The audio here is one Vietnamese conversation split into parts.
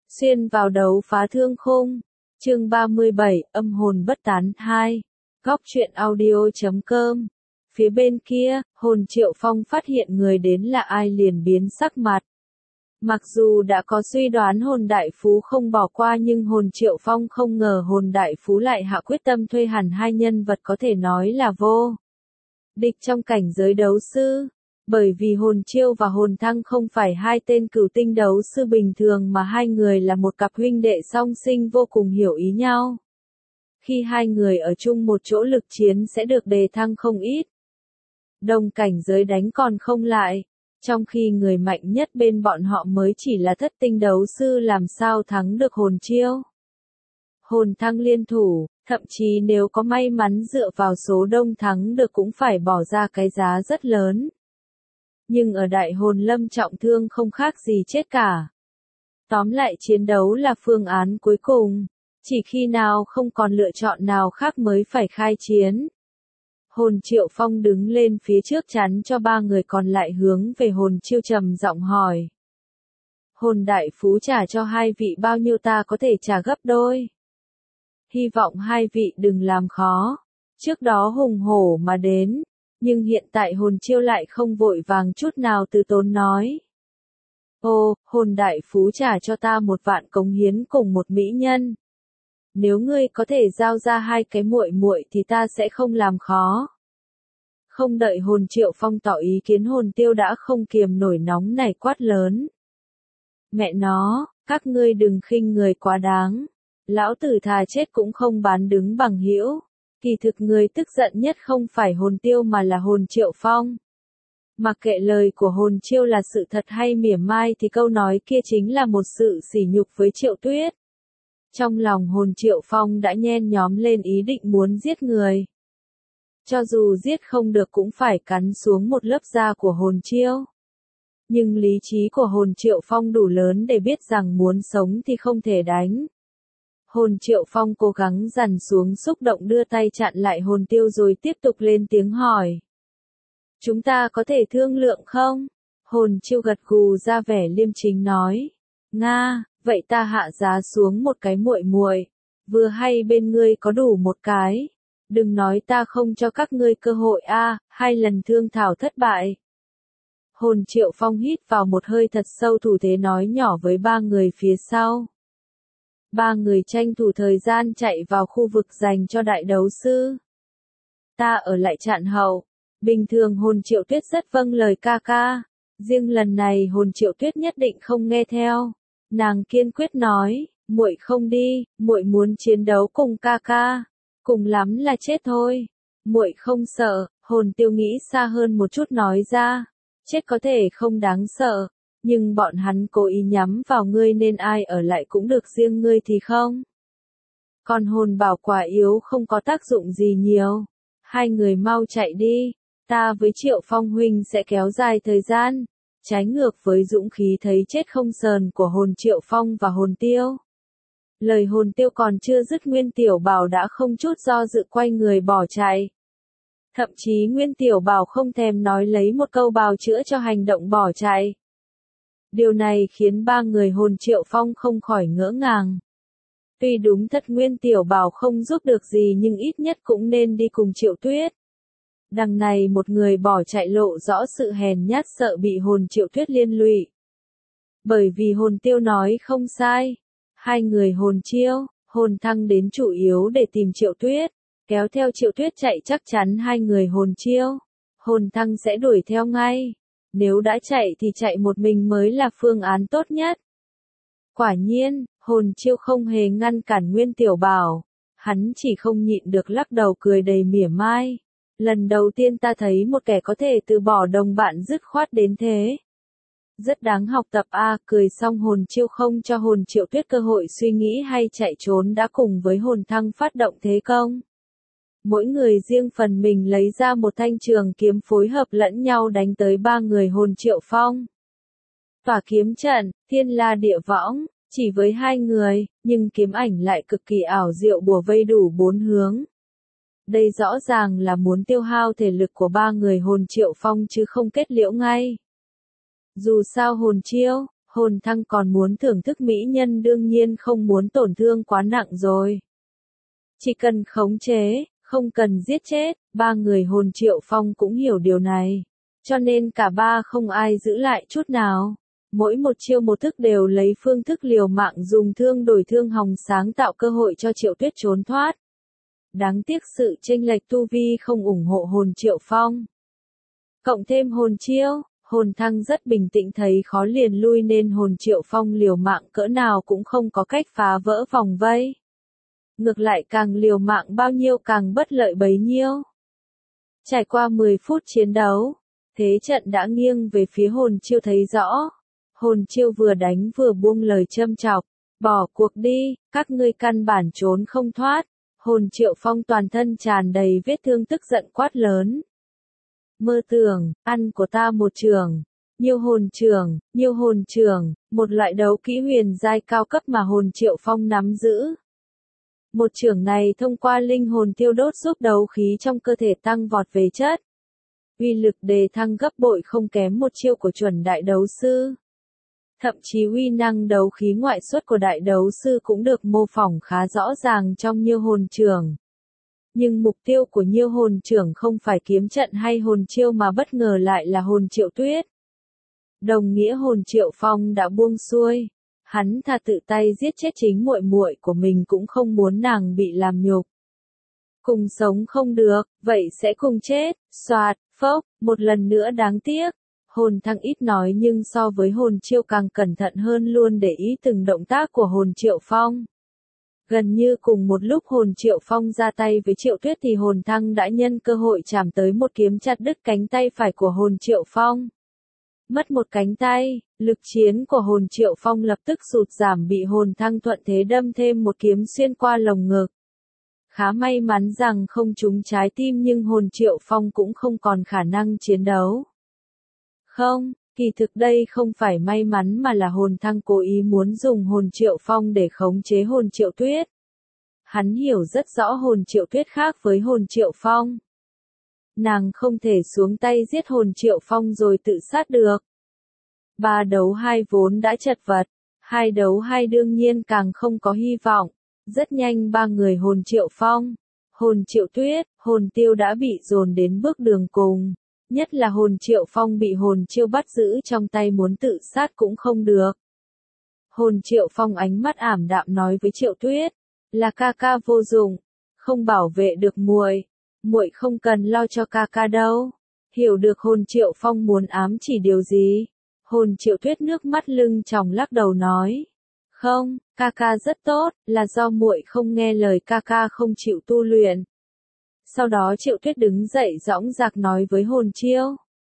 Xuyên vào đấu phá thương khung. Chương 37, âm hồn bất tán 2. Góc truyện audio.com. Phía bên kia, hồn Triệu Phong phát hiện người đến là ai liền biến sắc mặt. Mặc dù đã có suy đoán hồn đại phú không bỏ qua nhưng hồn Triệu Phong không ngờ hồn đại phú lại hạ quyết tâm thuê hẳn hai nhân vật có thể nói là vô địch trong cảnh giới đấu sư. Bởi vì hồn Chiêu và hồn Thăng không phải hai tên cửu tinh đấu sư bình thường mà hai người là một cặp huynh đệ song sinh vô cùng hiểu ý nhau. Khi hai người ở chung một chỗ lực chiến sẽ được đề thăng không ít. Đồng cảnh giới đánh còn không lại, trong khi người mạnh nhất bên bọn họ mới chỉ là thất tinh đấu sư làm sao thắng được hồn Chiêu. Hồn Thăng liên thủ, thậm chí nếu có may mắn dựa vào số đông thắng được cũng phải bỏ ra cái giá rất lớn. Nhưng ở đại hồn lâm trọng thương không khác gì chết cả. Tóm lại chiến đấu là phương án cuối cùng, chỉ khi nào không còn lựa chọn nào khác mới phải khai chiến. Hồn Triệu Phong đứng lên phía trước chắn cho ba người còn lại hướng về hồn Chiêu trầm giọng hỏi. Hồn đại phú trả cho hai vị bao nhiêu ta có thể trả gấp đôi. Hy vọng hai vị đừng làm khó. Trước đó hùng hổ mà đến. Nhưng hiện tại hồn Chiêu lại không vội vàng chút nào từ tốn nói. Ô, hồn đại phú trả cho ta 1.000.000 cống hiến cùng một mỹ nhân. Nếu ngươi có thể giao ra hai cái muội muội thì ta sẽ không làm khó. Không đợi hồn Triệu Phong tỏ ý kiến hồn Tiêu đã không kiềm nổi nóng này quát lớn. Mẹ nó, các ngươi đừng khinh người quá đáng. Lão tử thà chết cũng không bán đứng bằng hữu. Kỳ thực người tức giận nhất không phải hồn Tiêu mà là hồn Triệu Phong. Mặc kệ lời của hồn Chiêu là sự thật hay mỉa mai thì câu nói kia chính là một sự sỉ nhục với Triệu Tuyết. Trong lòng hồn Triệu Phong đã nhen nhóm lên ý định muốn giết người. Cho dù giết không được cũng phải cắn xuống một lớp da của hồn Chiêu. Nhưng lý trí của hồn Triệu Phong đủ lớn để biết rằng muốn sống thì không thể đánh. Hồn Triệu Phong cố gắng dằn xuống xúc động đưa tay chặn lại hồn Tiêu rồi tiếp tục lên tiếng hỏi. Chúng ta có thể thương lượng không? Hồn Chiêu gật gù ra vẻ liêm chính nói. Nga, vậy ta hạ giá xuống một cái muội muội. Vừa hay bên ngươi có đủ một cái. Đừng nói ta không cho các ngươi cơ hội hai lần thương thảo thất bại. Hồn Triệu Phong hít vào một hơi thật sâu thủ thế nói nhỏ với ba người phía sau. Ba người tranh thủ thời gian chạy vào khu vực dành cho đại đấu sư. Ta ở lại chặn hậu. Bình thường hồn Triệu Tuyết rất vâng lời ca ca. Riêng lần này hồn Triệu Tuyết nhất định không nghe theo. Nàng kiên quyết nói, muội không đi, muội muốn chiến đấu cùng ca ca. Cùng lắm là chết thôi. Muội không sợ, hồn Tiêu nghĩ xa hơn một chút nói ra. Chết có thể không đáng sợ. Nhưng bọn hắn cố ý nhắm vào ngươi nên ai ở lại cũng được riêng ngươi thì không. Còn hồn bảo quả yếu không có tác dụng gì nhiều. Hai người mau chạy đi. Ta với Triệu Phong huynh sẽ kéo dài thời gian. Trái ngược với dũng khí thấy chết không sờn của hồn Triệu Phong và hồn Tiêu. Lời hồn Tiêu còn chưa dứt Nguyên Tiểu Bảo đã không chút do dự quay người bỏ chạy. Thậm chí Nguyên Tiểu Bảo không thèm nói lấy một câu bào chữa cho hành động bỏ chạy. Điều này khiến ba người hồn Triệu Phong không khỏi ngỡ ngàng. Tuy đúng thật Nguyên Tiểu Bảo không giúp được gì nhưng ít nhất cũng nên đi cùng Triệu Tuyết. Đằng này một người bỏ chạy lộ rõ sự hèn nhát sợ bị hồn Triệu Tuyết liên lụy. Bởi vì hồn Tiêu nói không sai. Hai người hồn Chiêu, hồn Thăng đến chủ yếu để tìm Triệu Tuyết. Kéo theo Triệu Tuyết chạy chắc chắn hai người hồn Chiêu, hồn Thăng sẽ đuổi theo ngay. Nếu đã chạy thì chạy một mình mới là phương án tốt nhất. Quả nhiên, hồn Chiêu không hề ngăn cản Nguyên Tiểu Bảo. Hắn chỉ không nhịn được lắc đầu cười đầy mỉa mai. Lần đầu tiên ta thấy một kẻ có thể từ bỏ đồng bạn dứt khoát đến thế. Rất đáng học tập cười xong hồn Chiêu không cho hồn Triệu Tuyết cơ hội suy nghĩ hay chạy trốn đã cùng với hồn Thăng phát động thế công. Mỗi người riêng phần mình lấy ra một thanh trường kiếm phối hợp lẫn nhau đánh tới ba người hồn Triệu Phong. Tỏa kiếm trận, thiên la địa võng, chỉ với hai người, nhưng kiếm ảnh lại cực kỳ ảo diệu bùa vây đủ bốn hướng. Đây rõ ràng là muốn tiêu hao thể lực của ba người hồn Triệu Phong chứ không kết liễu ngay. Dù sao hồn Chiêu, Hồn Thăng còn muốn thưởng thức mỹ nhân đương nhiên không muốn tổn thương quá nặng rồi. Chỉ cần khống chế, không cần giết chết, ba người Hồn Triệu Phong cũng hiểu điều này. Cho nên cả ba không ai giữ lại chút nào. Mỗi một chiêu một thức đều lấy phương thức liều mạng dùng thương đổi thương hòng sáng tạo cơ hội cho Triệu Tuyết trốn thoát. Đáng tiếc sự chênh lệch tu vi không ủng hộ Hồn Triệu Phong. Cộng thêm hồn chiêu, Hồn Thăng rất bình tĩnh thấy khó liền lui nên Hồn Triệu Phong liều mạng cỡ nào cũng không có cách phá vỡ vòng vây. Ngược lại càng liều mạng bao nhiêu càng bất lợi bấy nhiêu. Trải qua 10 phút chiến đấu, thế trận đã nghiêng về phía Hồn Chiêu thấy rõ. Hồn Chiêu vừa đánh vừa buông lời châm chọc, bỏ cuộc đi, các ngươi căn bản trốn không thoát. Hồn Triệu Phong toàn thân tràn đầy vết thương tức giận quát lớn. Mơ tưởng, ăn của ta một trường. Nhiêu hồn trường, một loại đấu kỹ huyền giai cao cấp mà Hồn Triệu Phong nắm giữ. Một trường này thông qua linh hồn tiêu đốt giúp đấu khí trong cơ thể tăng vọt về chất. Uy lực đề thăng gấp bội không kém một chiêu của chuẩn đại đấu sư. Thậm chí uy năng đấu khí ngoại xuất của đại đấu sư cũng được mô phỏng khá rõ ràng trong Nhiêu hồn trường. Nhưng mục tiêu của Nhiêu hồn trưởng không phải kiếm trận hay hồn chiêu mà bất ngờ lại là Hồn Triệu Tuyết. Đồng nghĩa Hồn Triệu Phong đã buông xuôi. Hắn thà tự tay giết chết chính muội muội của mình cũng không muốn nàng bị làm nhục. Cùng sống không được, vậy sẽ cùng chết. Soạt, phốc, một lần nữa đáng tiếc. Hồn Thăng ít nói nhưng so với Hồn Chiêu càng cẩn thận hơn luôn để ý từng động tác của Hồn Triệu Phong. Gần như cùng một lúc Hồn Triệu Phong ra tay với Triệu Tuyết thì Hồn Thăng đã nhân cơ hội chạm tới một kiếm chặt đứt cánh tay phải của Hồn Triệu Phong. Mất một cánh tay, lực chiến của Hồn Triệu Phong lập tức sụt giảm bị Hồn Thăng thuận thế đâm thêm một kiếm xuyên qua lồng ngực. Khá may mắn rằng không trúng trái tim nhưng Hồn Triệu Phong cũng không còn khả năng chiến đấu. Không, kỳ thực đây không phải may mắn mà là Hồn Thăng cố ý muốn dùng Hồn Triệu Phong để khống chế Hồn Triệu Tuyết. Hắn hiểu rất rõ Hồn Triệu Tuyết khác với Hồn Triệu Phong. Nàng không thể xuống tay giết Hồn Triệu Phong rồi tự sát được. 3 đấu 2 vốn đã chật vật, 2 đấu 2 đương nhiên càng không có hy vọng. Rất nhanh ba người Hồn Triệu Phong, Hồn Triệu Tuyết, Hồn Tiêu đã bị dồn đến bước đường cùng. Nhất là Hồn Triệu Phong bị Hồn Chiêu bắt giữ trong tay muốn tự sát cũng không được. Hồn Triệu Phong ánh mắt ảm đạm nói với Triệu Tuyết, là ca ca vô dụng, không bảo vệ được muội, muội không cần lo cho ca ca đâu. Hiểu được Hồn Triệu Phong muốn ám chỉ điều gì, Hồn Triệu Tuyết nước mắt lưng tròng lắc đầu nói, không, ca ca rất tốt, là do muội không nghe lời ca ca không chịu tu luyện. Sau đó Triệu Tuyết đứng dậy dõng dạc nói với Hồn Chiêu.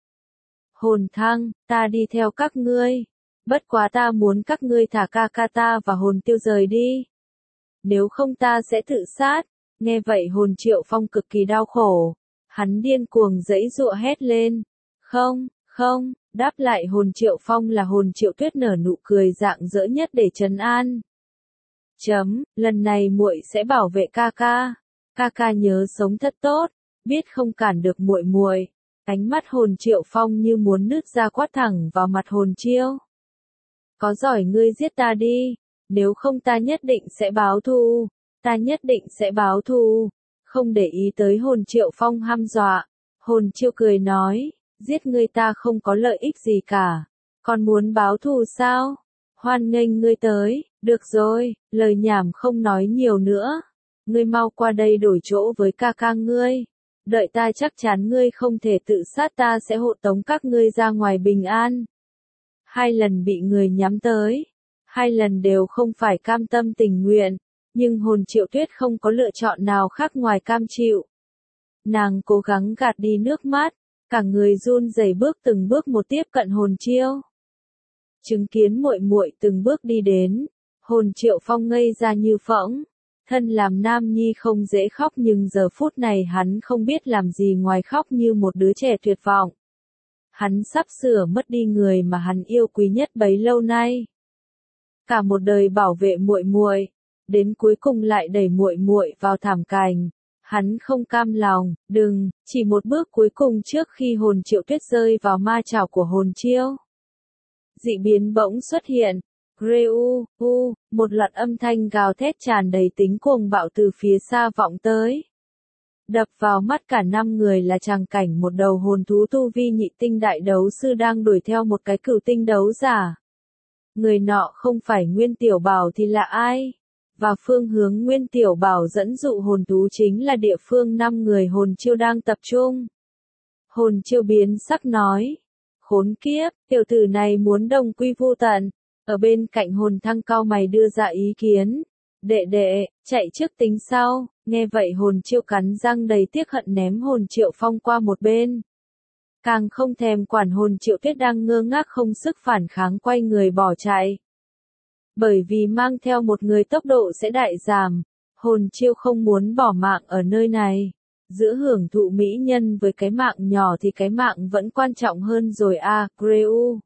Hồn Thăng, ta đi theo các ngươi. Bất quá ta muốn các ngươi thả ca ca ta và Hồn Tiêu rời đi. Nếu không ta sẽ tự sát. Nghe vậy Hồn Triệu Phong cực kỳ đau khổ. Hắn điên cuồng giãy giụa hét lên. Không, đáp lại Hồn Triệu Phong là Hồn Triệu Tuyết nở nụ cười rạng rỡ nhất để trấn an. Lần này muội sẽ bảo vệ ca ca. Ca ca nhớ sống thật tốt, biết không cản được muội muội. Ánh mắt Hồn Triệu Phong như muốn nứt ra quát thẳng vào mặt Hồn Chiêu. Có giỏi ngươi giết ta đi, nếu không ta nhất định sẽ báo thù, Không để ý tới Hồn Triệu Phong hăm dọa, Hồn Chiêu cười nói, giết ngươi ta không có lợi ích gì cả, còn muốn báo thù sao? Hoan nghênh ngươi tới, được rồi, lời nhảm không nói nhiều nữa. Ngươi mau qua đây đổi chỗ với ca ca ngươi. Đợi ta chắc chắn ngươi không thể tự sát ta sẽ hộ tống các ngươi ra ngoài bình an. 2 lần bị người nhắm tới. 2 lần đều không phải cam tâm tình nguyện. Nhưng Hồn Triệu Tuyết không có lựa chọn nào khác ngoài cam chịu. Nàng cố gắng gạt đi nước mắt. Cả người run rẩy từng bước một tiếp cận Hồn Chiêu. Chứng kiến muội muội từng bước đi đến. Hồn Triệu Phong ngây ra như phỗng. Thân làm nam nhi không dễ khóc nhưng giờ phút này hắn không biết làm gì ngoài khóc như một đứa trẻ tuyệt vọng. Hắn sắp sửa mất đi người mà hắn yêu quý nhất bấy lâu nay. Cả một đời bảo vệ muội muội, đến cuối cùng lại đẩy muội muội vào thảm cành. Hắn không cam lòng, chỉ một bước cuối cùng trước khi Hồn Triệu Tuyết rơi vào ma chảo của Hồn Chiêu. dị biến bỗng xuất hiện. Greu, một loạt âm thanh gào thét tràn đầy tính cuồng bạo từ phía xa vọng tới. Đập vào mắt cả 5 người là tràng cảnh một đầu hồn thú tu vi nhị tinh đại đấu sư đang đuổi theo một cái cửu tinh đấu giả. Người nọ không phải Nguyên Tiểu Bảo thì là ai? Và phương hướng Nguyên Tiểu Bảo dẫn dụ hồn thú chính là địa phương 5 người hồn chiêu đang tập trung. Hồn chiêu biến sắc nói. Khốn kiếp, tiểu tử này muốn đồng quy vu tận. Ở bên cạnh hồn thăng cao mày đưa ra ý kiến. Đệ, chạy trước tính sau. Nghe vậy hồn chiêu cắn răng đầy tiếc hận ném hồn Triệu Phong qua một bên. Càng không thèm quản hồn Triệu Tuyết đang ngơ ngác không sức phản kháng quay người bỏ chạy. Bởi vì mang theo một người tốc độ sẽ đại giảm, hồn chiêu không muốn bỏ mạng ở nơi này. Giữa hưởng thụ mỹ nhân với cái mạng nhỏ thì cái mạng vẫn quan trọng hơn rồi à, Greu.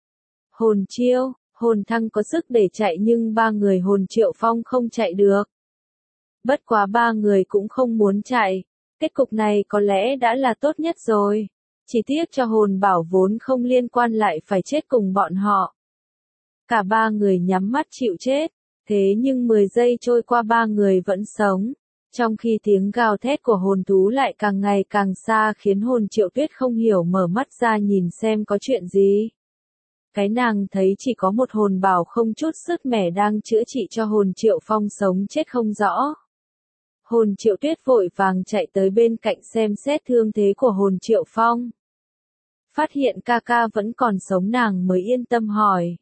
Hồn chiêu, hồn thăng có sức để chạy nhưng 3 người hồn Triệu Phong không chạy được. Bất quá 3 người cũng không muốn chạy, kết cục này có lẽ đã là tốt nhất rồi. Chỉ tiếc cho hồn bảo vốn không liên quan lại phải chết cùng bọn họ. Cả 3 người nhắm mắt chịu chết, thế nhưng 10 giây trôi qua 3 người vẫn sống. Trong khi tiếng gào thét của hồn thú lại càng ngày càng xa khiến hồn Triệu Tuyết không hiểu mở mắt ra nhìn xem có chuyện gì. Cái nàng thấy chỉ có một hồn bảo không chút sức mẻ đang chữa trị cho hồn Triệu Phong sống chết không rõ. Hồn Triệu Tuyết vội vàng chạy tới bên cạnh xem xét thương thế của hồn Triệu Phong. Phát hiện ca ca vẫn còn sống nàng mới yên tâm hỏi.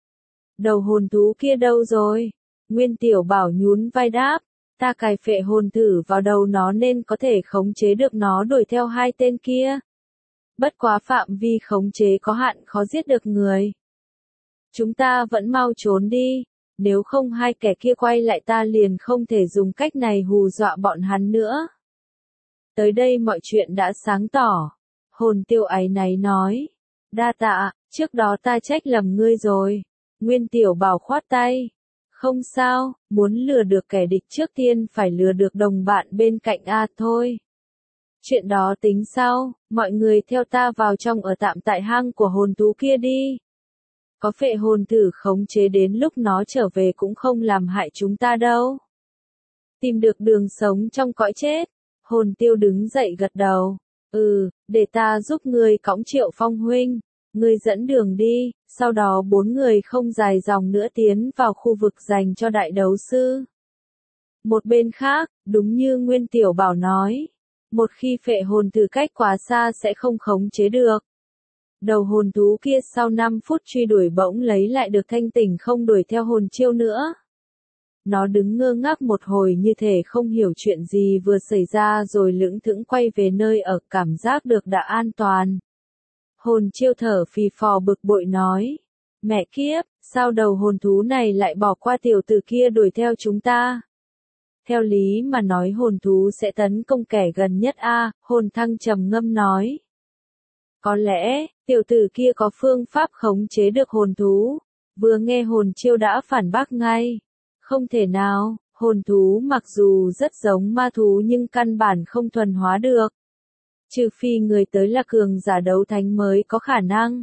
Đầu hồn thú kia đâu rồi? Nguyên Tiểu Bảo nhún vai đáp. Ta cài phệ hồn thử vào đầu nó nên có thể khống chế được nó đuổi theo 2 tên kia. Bất quá phạm vi khống chế có hạn khó giết được người. Chúng ta vẫn mau trốn đi. Nếu không 2 kẻ kia quay lại ta liền không thể dùng cách này hù dọa bọn hắn nữa. Tới đây mọi chuyện đã sáng tỏ. Hồn Tiêu áy náy nói. Đa tạ, trước đó ta trách lầm ngươi rồi. Nguyên Tiểu Bảo khoát tay. Không sao, muốn lừa được kẻ địch trước tiên phải lừa được đồng bạn bên cạnh thôi. Chuyện đó tính sau, mọi người theo ta vào trong ở tạm tại hang của hồn thú kia đi. Có phệ hồn thử khống chế đến lúc nó trở về cũng không làm hại chúng ta đâu. Tìm được đường sống trong cõi chết. Hồn Tiêu đứng dậy gật đầu. Để ta giúp ngươi cõng Triệu Phong huynh. Ngươi dẫn đường đi, sau đó 4 người không dài dòng nữa tiến vào khu vực dành cho đại đấu sư. Một bên khác, đúng như Nguyên Tiểu Bảo nói, một khi phệ hồn từ cách quá xa sẽ không khống chế được. Đầu hồn thú kia sau 5 phút truy đuổi bỗng lấy lại được thanh tỉnh không đuổi theo hồn chiêu nữa. Nó đứng ngơ ngác một hồi như thể không hiểu chuyện gì vừa xảy ra rồi lững thững quay về nơi ở cảm giác được đã an toàn. Hồn chiêu thở phì phò bực bội nói. Mẹ kiếp, sao đầu hồn thú này lại bỏ qua tiểu tử kia đuổi theo chúng ta? Theo lý mà nói hồn thú sẽ tấn công kẻ gần nhất hồn thăng trầm ngâm nói. Có lẽ, tiểu tử kia có phương pháp khống chế được hồn thú. Vừa nghe hồn chiêu đã phản bác ngay. Không thể nào, hồn thú mặc dù rất giống ma thú nhưng căn bản không thuần hóa được. Trừ phi người tới là cường giả đấu thánh mới có khả năng.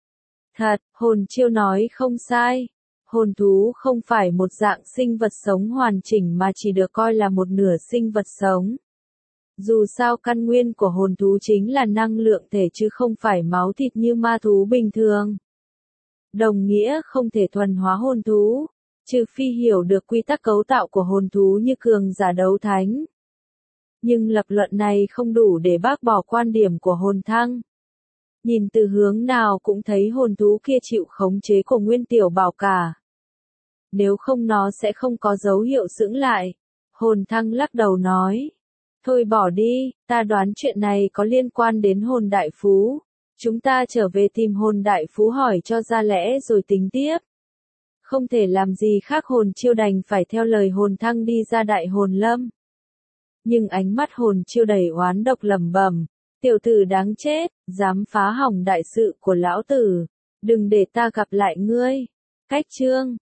Thật, hồn chiêu nói không sai. Hồn thú không phải một dạng sinh vật sống hoàn chỉnh mà chỉ được coi là một nửa sinh vật sống. Dù sao căn nguyên của hồn thú chính là năng lượng thể chứ không phải máu thịt như ma thú bình thường. Đồng nghĩa không thể thuần hóa hồn thú, trừ phi hiểu được quy tắc cấu tạo của hồn thú như cường giả đấu thánh. Nhưng lập luận này không đủ để bác bỏ quan điểm của hồn thăng. Nhìn từ hướng nào cũng thấy hồn thú kia chịu khống chế của Nguyên Tiểu Bảo cả. Nếu không nó sẽ không có dấu hiệu sững lại. Hồn thăng lắc đầu nói. Thôi bỏ đi, ta đoán chuyện này có liên quan đến hồn đại phú. Chúng ta trở về tìm hồn đại phú hỏi cho ra lẽ rồi tính tiếp. Không thể làm gì khác hồn chiêu đành phải theo lời hồn thăng đi ra đại hồn lâm. Nhưng ánh mắt hồn chiêu đầy oán độc lẩm bẩm, tiểu tử đáng chết, dám phá hỏng đại sự của lão tử, đừng để ta gặp lại ngươi. Cách chương